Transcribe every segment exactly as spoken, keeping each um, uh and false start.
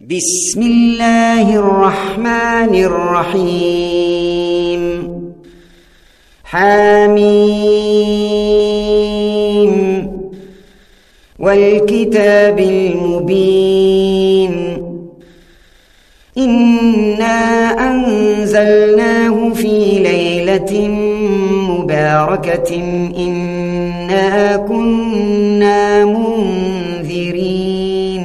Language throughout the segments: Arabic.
بسم الله الرحمن الرحيم. حميم والكتاب المبين. إنا أنزلناه في ليلة مباركة إنا كنا منذرين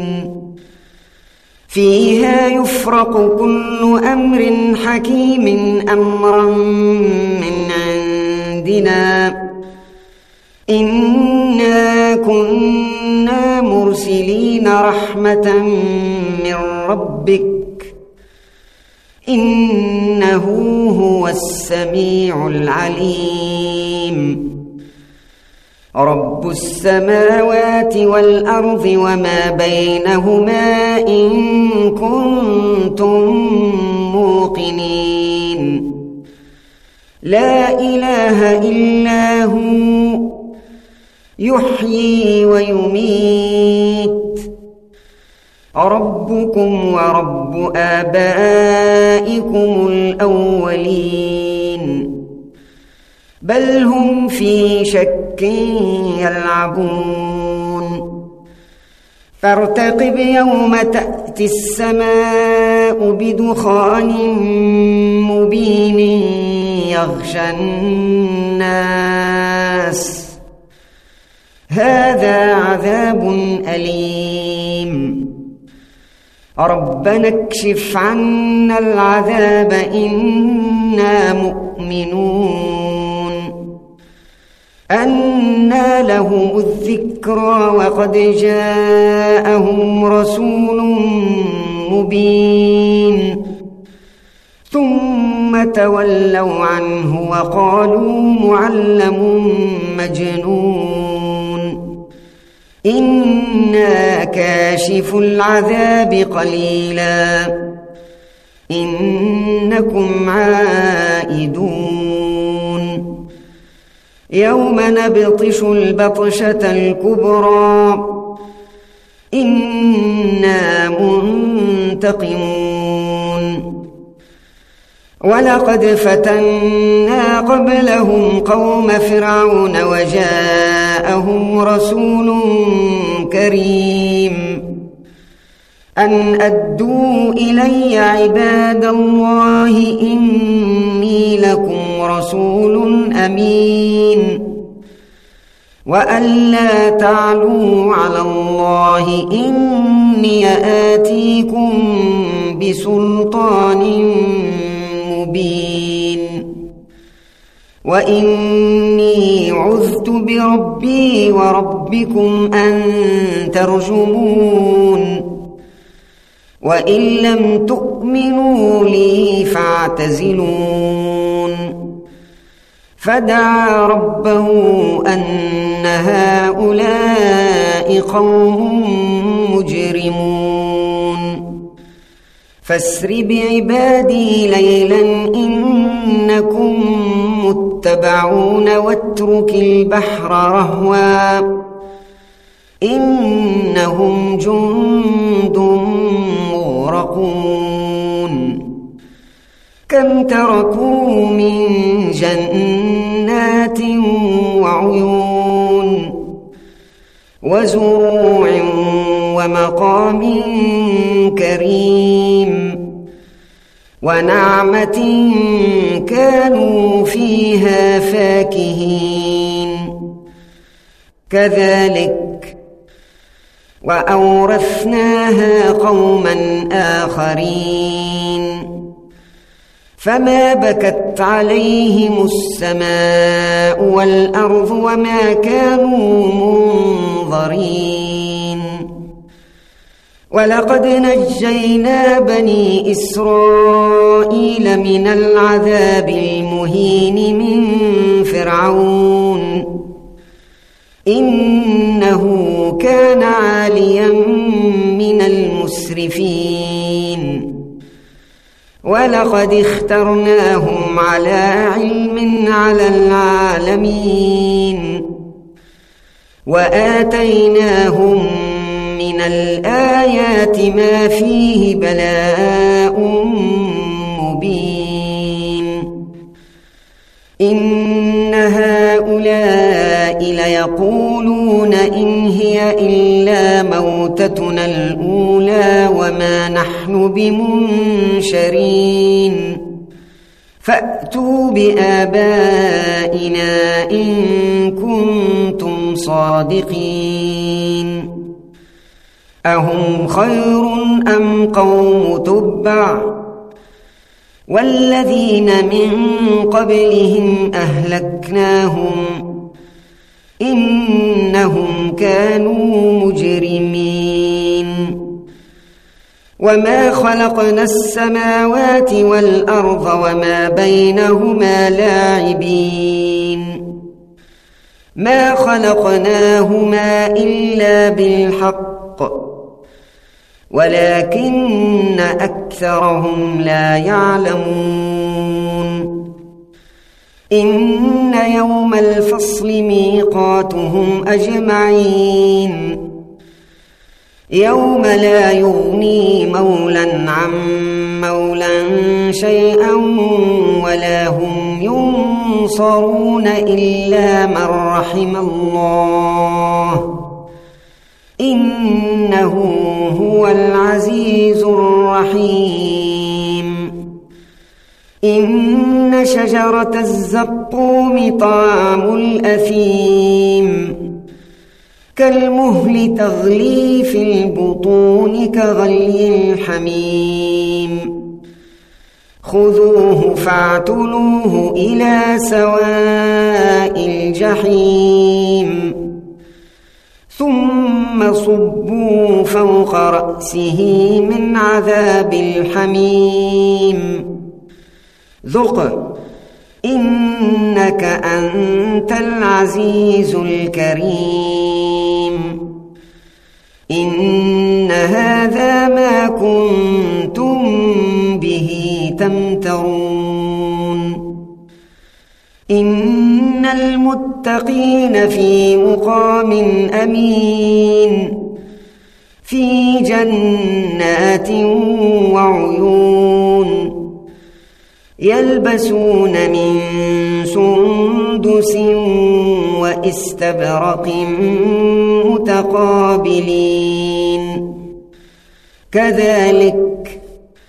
فيها يفرق كل أمر حكيم أمرا من عندنا إنا كنا مرسلين رحمة من ربك إنه هو السميع العليم. رب السماوات والأرض وما بينهما إن كنتم موقنين. لا إله إلا هو يحيي ويميت. ربكم ورب آبائكم الأولين بل هم في شك يلعبون. فارتقب يوم تأتي السماء بدخان مبين يغشى الناس هذا عذاب أليم. ربنا اكشف عنا العذاب إنا مؤمنون. أنى لهم الذكرى وقد جاءهم رسول مبين ثم تولوا عنه وقالوا معلم مجنون. إنا كاشف العذاب قليلا إنكم عائدون. يوم نبطش البطشة الكبرى إنا منتقمون. ولقد فتنا قبلهم قوم فرعون وجاءهم رسول كريم أن أدوا إلي عباد الله إني لكم رسول أمين وأن لا تعلوا على الله إني آتيكم بسلطان مبين وإني عذت بربي وربكم أن ترجمون. وإن لم تؤمنوا لي فاعتزلون. فدعا ربه أن هؤلاء قوم مجرمون. فاسر بعبادي ليلا إنكم متبعون واترك البحر رهوا إنهم جند مغرقون. كم تركوا من جنات وعيون وزروع ومقام كريم ونعمة كانوا فيها فاكهين. كذلك وأورثناها قوما آخرين فما بكت عليهم السماء والأرض وما كانوا منظرين. ولقد نجينا بني إسرائيل من العذاب المهين من فرعون إنه كان عاليا من المسرفين. ولقد اخترناهم على علم على العالمين وآتيناهم من من الآيات ما فيه بلاء مبين إن هؤلاء ليقولون إن هي إلا موتتنا الأولى وما نحن بمنشرين فأتوا بآبائنا إن كنتم صادقين أهم خير أم قوم تبع والذين من قبلهم أهلكناهم إنهم كانوا مجرمين وما خلقنا السماوات والأرض وما بينهما لاعبين ما خلقناهما إلا بالحق ولكن أكثرهم لا يعلمون إن يوم الفصل ميقاتهم أجمعين يوم لا يغني مولا عن مولا شيئا ولا هم ينصرون إلا من رحم الله إنه هو العزيز الرحيم إن شجرة الزقوم طعام الأثيم كالمهل تغلي في البطون كغلي الحميم خذوه فاعتلوه إلى سواء الجحيم ثم صبوا فوق رأسه من عذاب الحميم ذق إنك أنت العزيز الكريم إن هذا ما كنتم به تمترون إن المتقين في مقام أمين في جنات وعيون يلبسون من سندس واستبرق متقابلين كذلك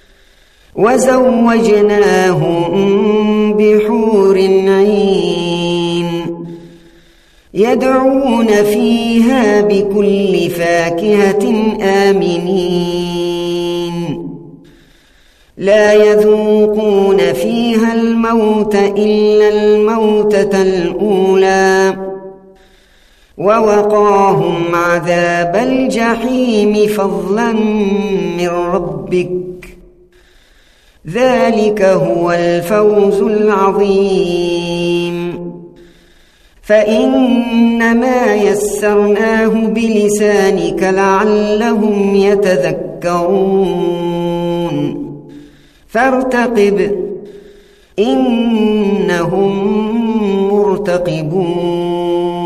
وزوجناهم بحور عين يدعون فيها بكل فاكهة آمنين لا يذوقون فيها الموت إلا الموتة الأولى ووقاهم عذاب الجحيم فضلا من ربك ذلك هو الفوز العظيم فإنما يسرناه بلسانك لعلهم يتذكرون فارتقب إنهم مرتقبون